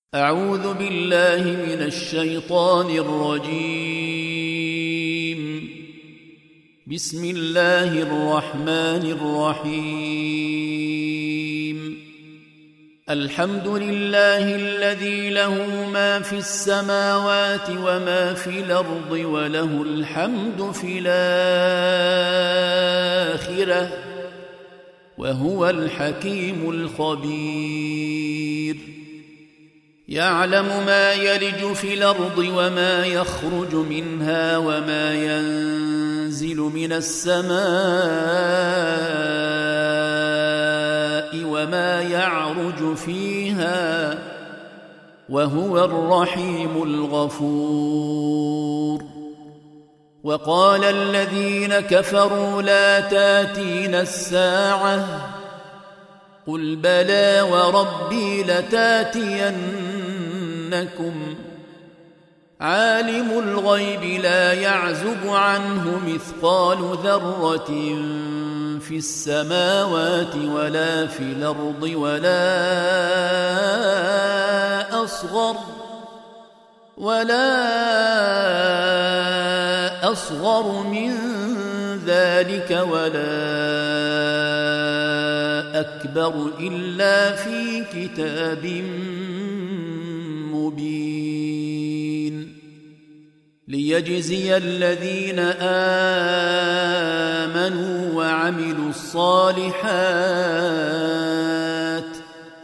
أعوذ بالله من الشيطان الرجيم. بسم الله الرحمن الرحيم. الحمد لله الذي له ما في السماوات وما في الأرض وله الحمد في الآخرة وهو الحكيم الخبير. يعلم ما يلج في الأرض وما يخرج منها وما ينزل من السماء وما يعرج فيها وهو الرحيم الغفور. وقال الذين كفروا لا تاتينا الساعة قل بلى وربي لتاتينكم عالم الغيب لا يعزب عنه مثقال ذرة في السماوات ولا في الأرض ولا أصغر من ذلك ولا أكبر إلا في كتاب مبين. ليجزي الذين آمنوا وعملوا الصالحات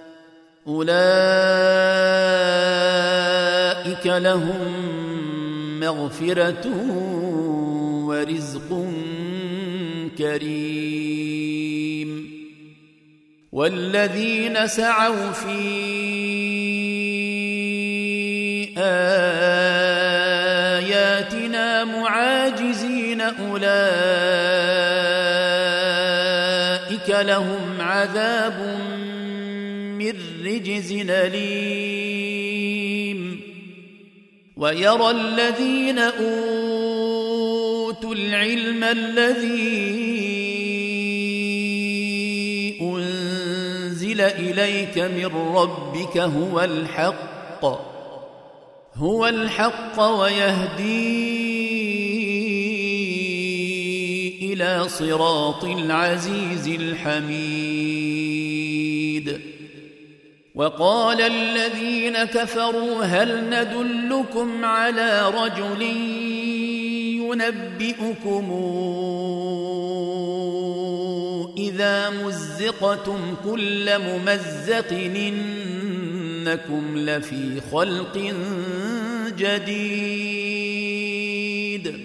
أولئك لهم مغفرة ورزق كريم. والذين سعوا في آياتنا معاجزين أولئك لهم عذاب من رجز أليم. ويرى الذين أوتوا العلم الذي أنزل إليك من ربك هو الحق ويهدي إلى صراط العزيز الحميد. وقال الذين كفروا هل ندلكم على رجل ينبئكم إذا مزقتم كل ممزق إنكم لفي خلق جديد.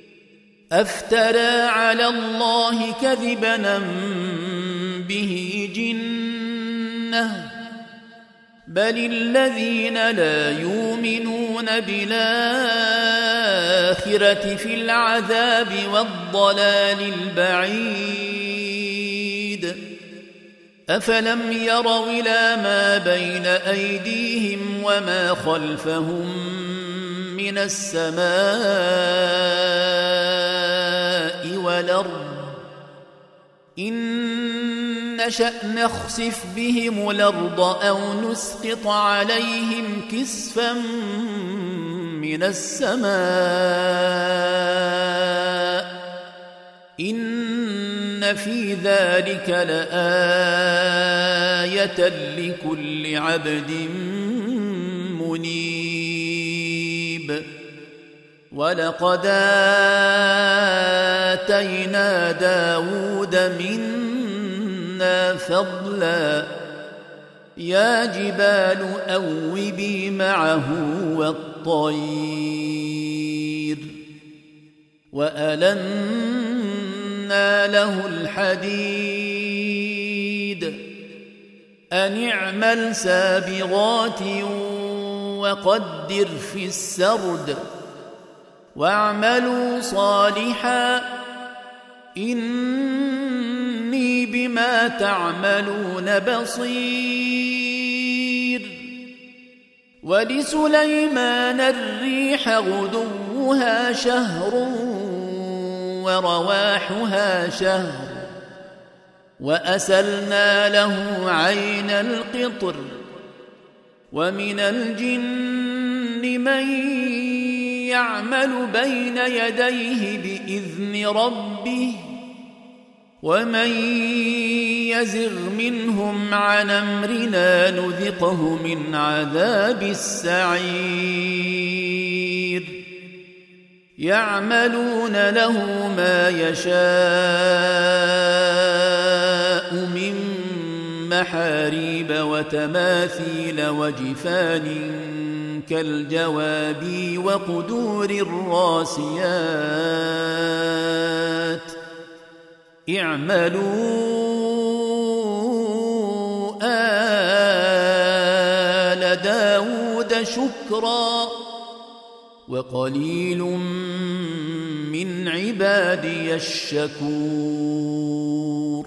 أفترى على الله كذبا به جنة بل الذين لا يؤمنون بالآخرة في العذاب والضلال البعيد. أفلم يروا إلى ما بين أيديهم وما خلفهم من السماء والأرض إن نشأ نخسف بهم الأرض أو نسقط عليهم كسفا من السماء إن في ذلك لآية لكل عبد منيب. ولقد آتينا داود منا فضلا يا جبال أوبي معه والطير وألنا له الحديد أن اعمل سابغات وقدر في السرد واعملوا صالحا إني بما تعملون بصير. ولسليمان الريح غدوها شهر ورواحها شهر وأسلنا له عين القطر ومن الجن من يعمل بين يديه بإذن ربه ومن يزغ منهم عن أمرنا نذقه من عذاب السعير يعملون له ما يشاء من محاريب وتماثيل وجفان كالجواب وقدور الراسيات اعملوا آل داود شكرا وقليل من عبادي الشكور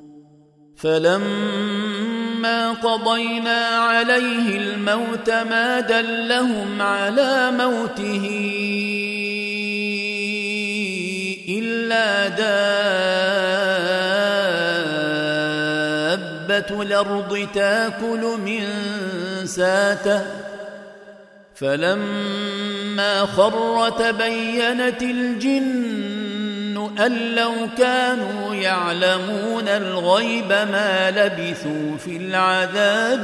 فلما قضينا عليه الموت ما دلهم على موته إلا دابة الأرض تاكل من ساته فلما خر تبينت الجن أن لو كانوا يعلمون الغيب ما لبثوا في العذاب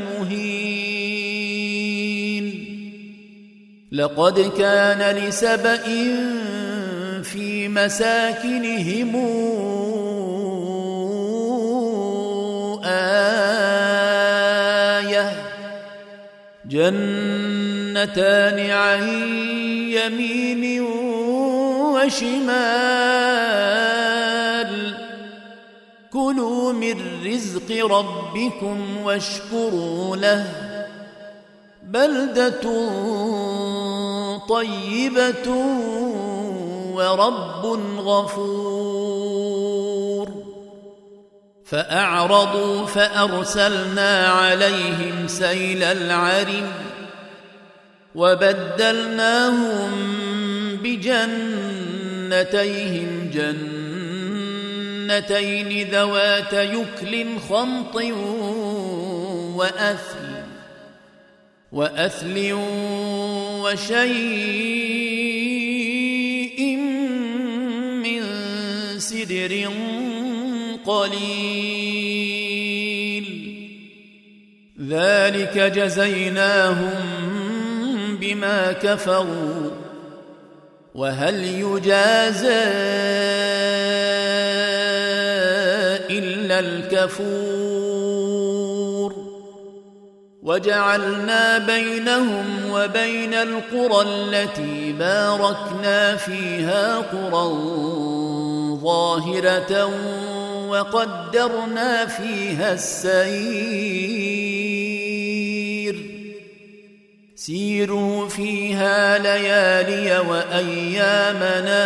المهين لقد كان لسبإ في مساكنهم آية جنتان عن يمين وشمال كلوا من رزق ربكم واشكروا له بلدة طيبة ورب غفور فأعرضوا فأرسلنا عليهم سيل العرم وبدلناهم بجنتيهم جنتين ذوات يكل خمط وأثل وشيء من سدر قليل ذلك جزيناهم بما كفروا وهل يجازى إلا الكفور وجعلنا بينهم وبين القرى التي باركنا فيها قرى ظاهرة وقدرنا فيها السير سيروا فيها ليالي وأيامنا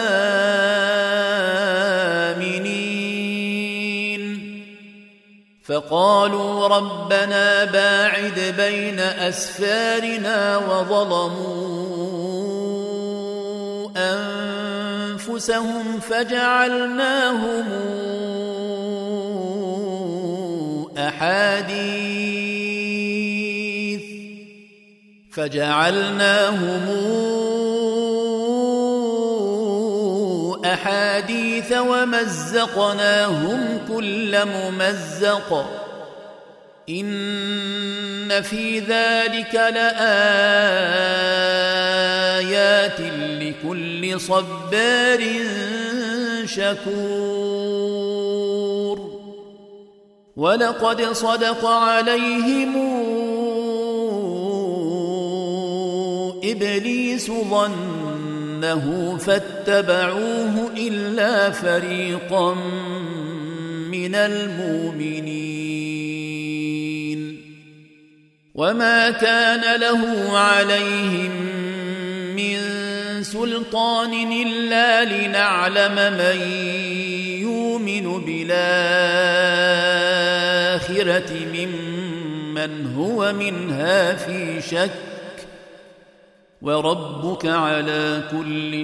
آمنين فقالوا ربنا باعد بين أسفارنا وظلموا أنفسهم فجعلناهم أحاديث ومزقناهم كل ممزق إن في ذلك لآيات لكل صبار شكور ولقد صدق عليهم إبليس ظنه فاتبعوه إلا فريقا من المؤمنين وما كان له عليهم من سلطان إلا لنعلم من يؤمن بالآخرة ممن هو منها في شك وربك على كل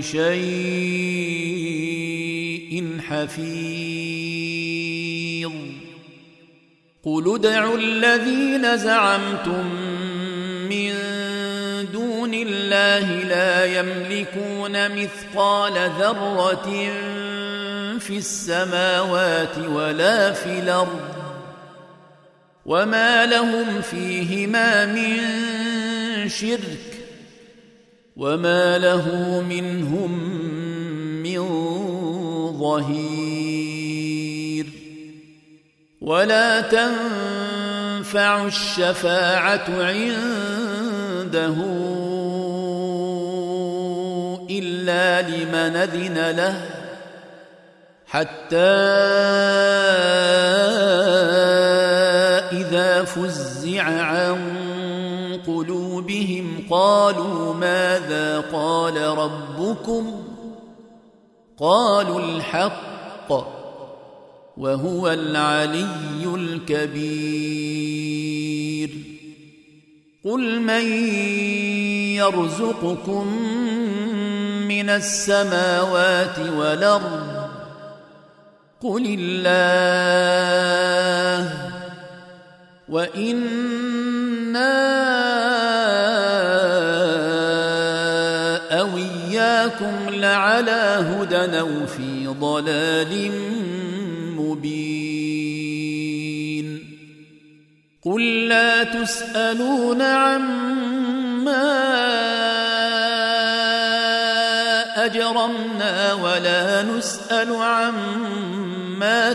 شيء حفيظ قل ادعوا الذين زعمتم من دون الله لا يملكون مثقال ذرة في السماوات ولا في الأرض وما لهم فيهما من شرك وما له منهم من ظهير ولا تنفع الشفاعة عنده إلا لمن أذن له حتى إذا فزع عن قلوبهم قالوا ماذا قال ربكم قالوا الحق وهو العلي الكبير قل من يرزقكم من السماوات والأرض قل الله وإنا أو إياكم لعلى هدى أو في ضلال مبين قل لا تسألون عما أجرمنا ولا نسأل عما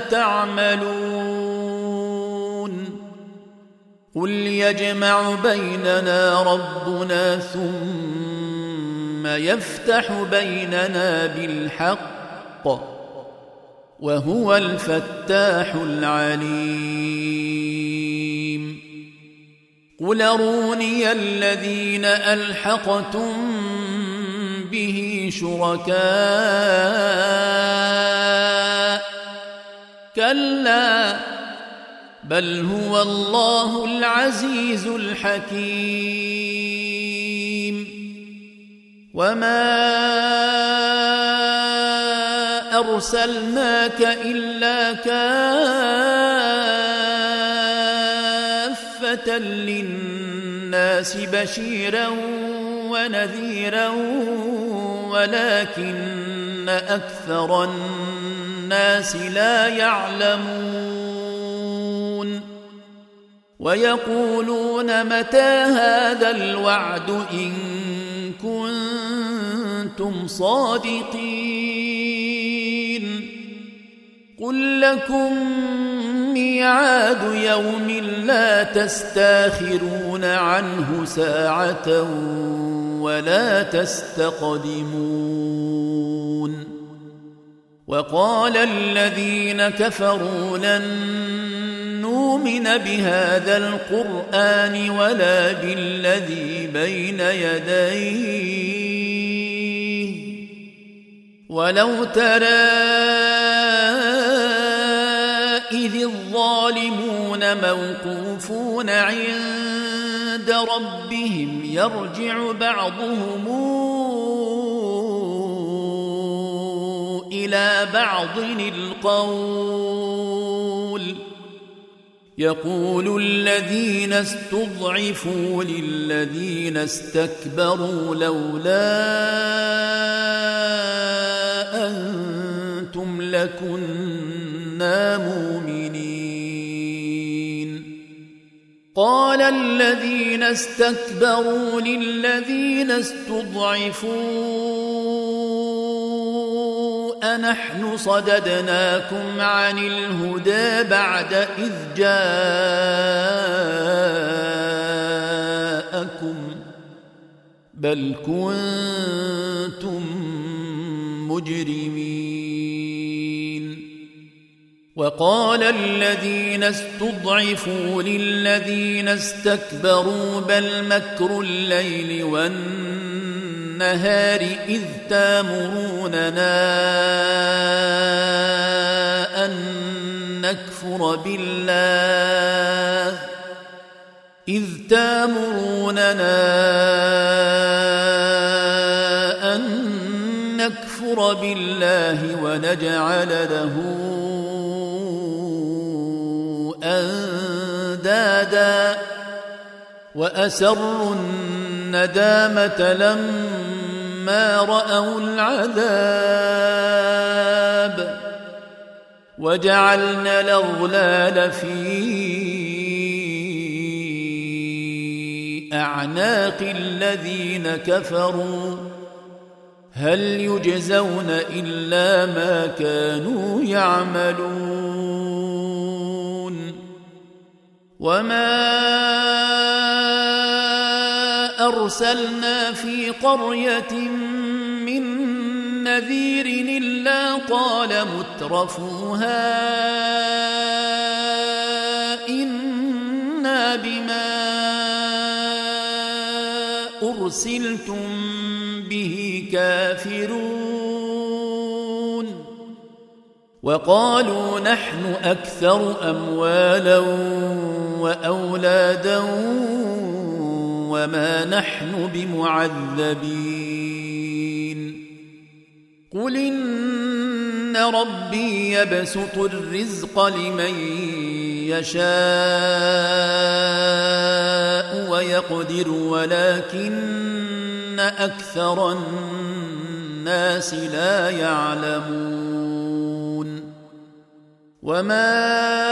تعملون قل يجمع بيننا ربنا ثم يفتح بيننا بالحق وهو الفتاح العليم قل أروني الذين ألحقتم به شركاء كلا بل هو الله العزيز الحكيم وما أرسلناك إلا كافة للناس بشيرا ونذيرا ولكن أكثر الناس لا يعلمون ويقولون متى هذا الوعد إن كنتم صادقين قل لكم ميعاد يوم لا تستاخرون عنه ساعة ولا تستقدمون وقال الذين كفروا لن نؤمن بهذا القرآن ولا بالذي بين يديه ولو ترى إذ الظالمون موقوفون عند ربهم يرجع بعضهم إلى بعض القول يقول الذين استضعفوا للذين استكبروا لولا أنتم لكنا مؤمنين قال الذين استكبروا للذين استضعفوا أنحن صددناكم عن الهدى بعد إذ جاءكم بل كنتم مجرمين وقال الذين استضعفوا للذين استكبروا بل مكر الليل والنهار إذ تامروننا أن نكفر بالله ونجعل له تنادى وأسروا الندامة لما رأوا العذاب وجعلنا الأغلال في أعناق الذين كفروا هل يجزون إلا ما كانوا يعملون وما أرسلنا في قرية من نذير إلا قال مترفوها إنا بما أرسلتم به كافرون وقالوا نحن أكثر أموالا وأولادا وما نحن بمعذبين قل إن ربي يبسط الرزق لمن يشاء ويقدر ولكن أكثر الناس لا يعلمون وما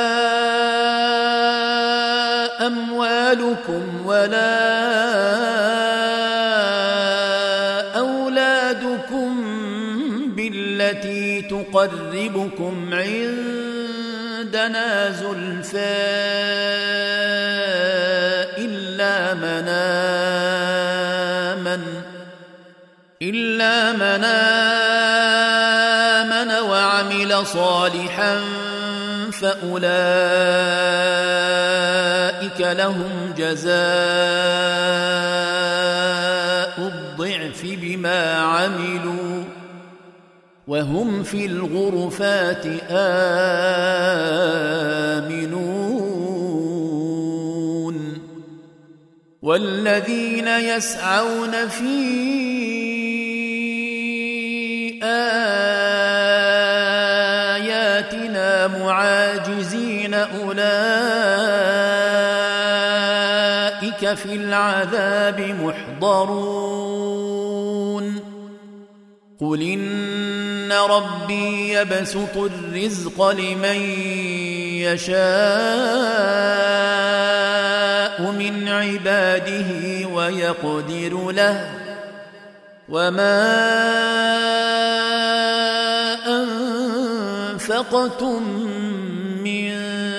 أموالكم ولا أولادكم بالتي تقربكم عندنا زلفى إلا من آمن وعمل صالحا فأولئك لهم جزاء الضعف بما عملوا وهم في الغرفات آمنون والذين يسعون في آياتنا معاجزين أولئك في العذاب محضرون قل إن ربي يبسط الرزق لمن يشاء من عباده ويقدر له وما أنفقتم من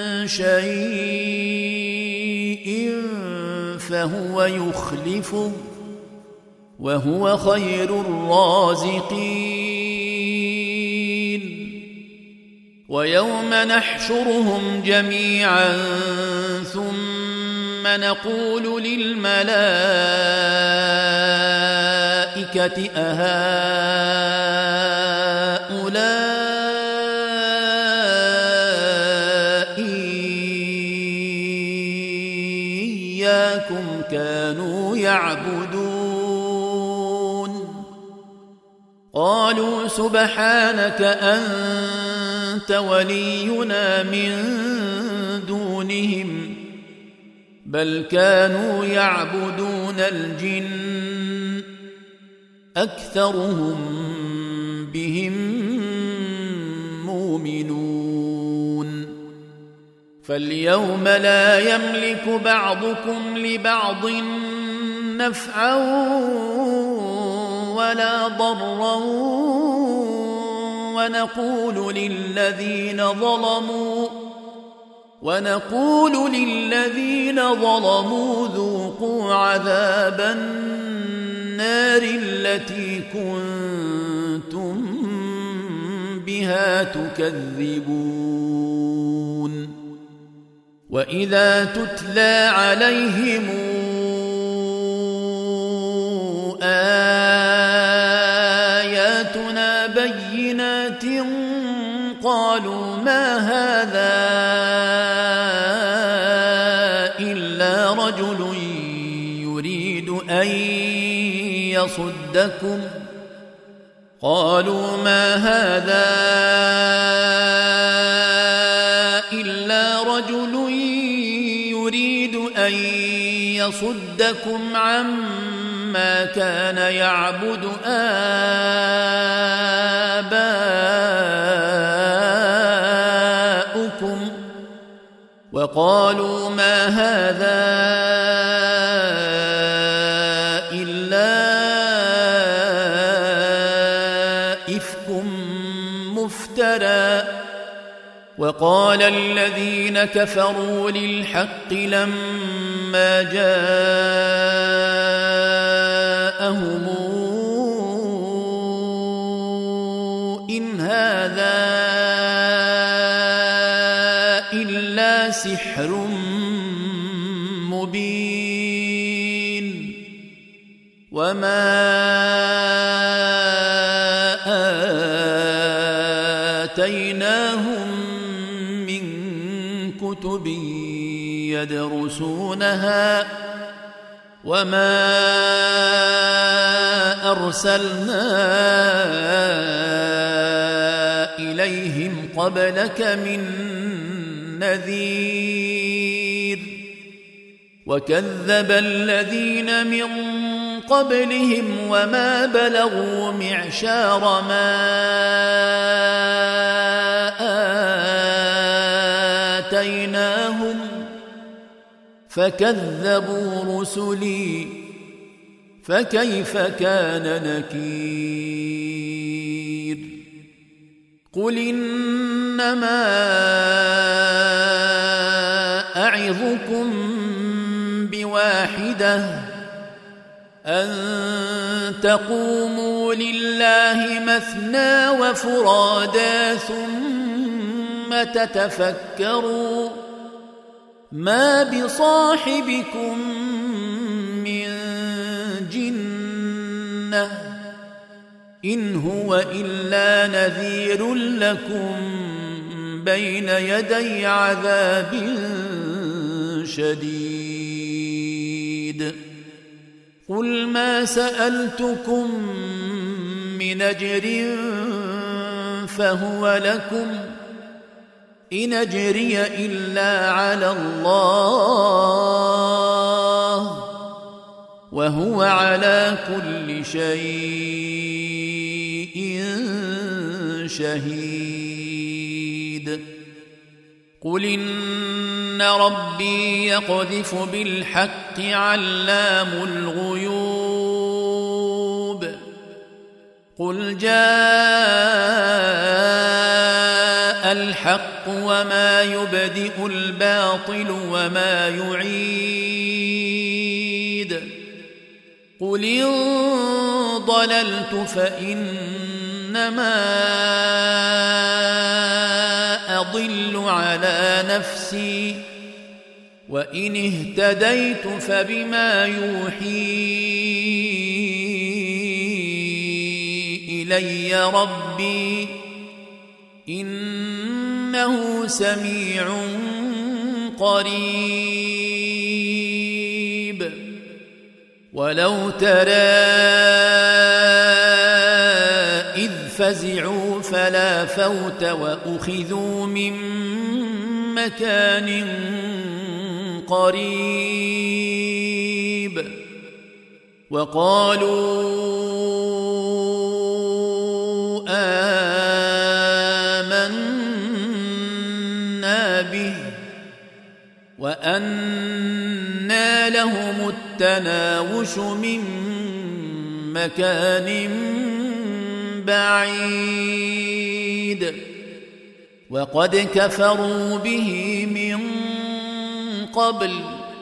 شيء فهو يخلفه وهو خير الرازقين ويوم نحشرهم جميعا ثم نقول للملائكة أهؤلاء إياكم كانوا يعبدون قالوا سبحانك أنت ولينا من دونهم بل كانوا يعبدون الجن أكثرهم بهم مؤمنون فاليوم لا يملك بعضكم لبعض نفعا ولا ضرا ونقول للذين ظلموا ذوقوا عذاب النار التي كنتم بها تكذبون وإذا تتلى عليهم آياتنا بينات قالوا ما هذا إلا رجل يريد أن يصدكم قالوا ما هذا إلا رجل يريد يصدكم عما كان يعبد آباؤكم وقالوا ما هذا إلا إفك مفترى وقال الذين كفروا للحق لما جاءهم إن هذا إلا سحر مبين وما آتيناهم من كتب يدرسونها وما أرسلنا إليهم قبلك من نذير وكذب الذين من قبلهم وما بلغوا معشار ما آتيناهم فكذبوا رسلي فكيف كان نكير قل إنما أعظكم بواحدة أن تقوموا لله مثنى وفرادا ثم تتفكروا ما بصاحبكم من جنة إن هو إلا نذير لكم بين يدي عذاب شديد قل ما سألتكم من أجر فهو لكم إن أجري إلا على الله وهو على كل شيء شهيد قل إن ربي يقذف بالحق علام الغيوب قل جاء الحق وما يبدئ الباطل وما يعيد قل إن ضللت فإنما أضل على نفسي وإن اهتديت فبما يوحي إلي ربي إنه سميع قريب ولو ترى إذ فزعوا فلا فوت وأخذوا من مكان قريب وقالوا آمنا به وأنى لهم التناوش من مكان بعيد وقد كفروا به من قبل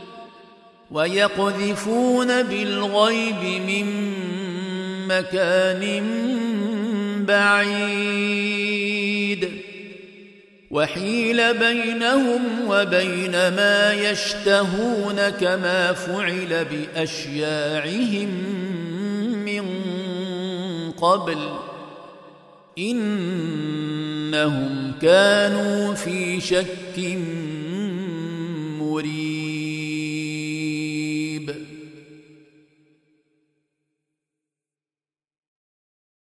ويقذفون بالغيب من مكان بعيد وحيل بينهم وبين ما يشتهون كما فعل بأشياعهم من قبل إنهم كانوا في شك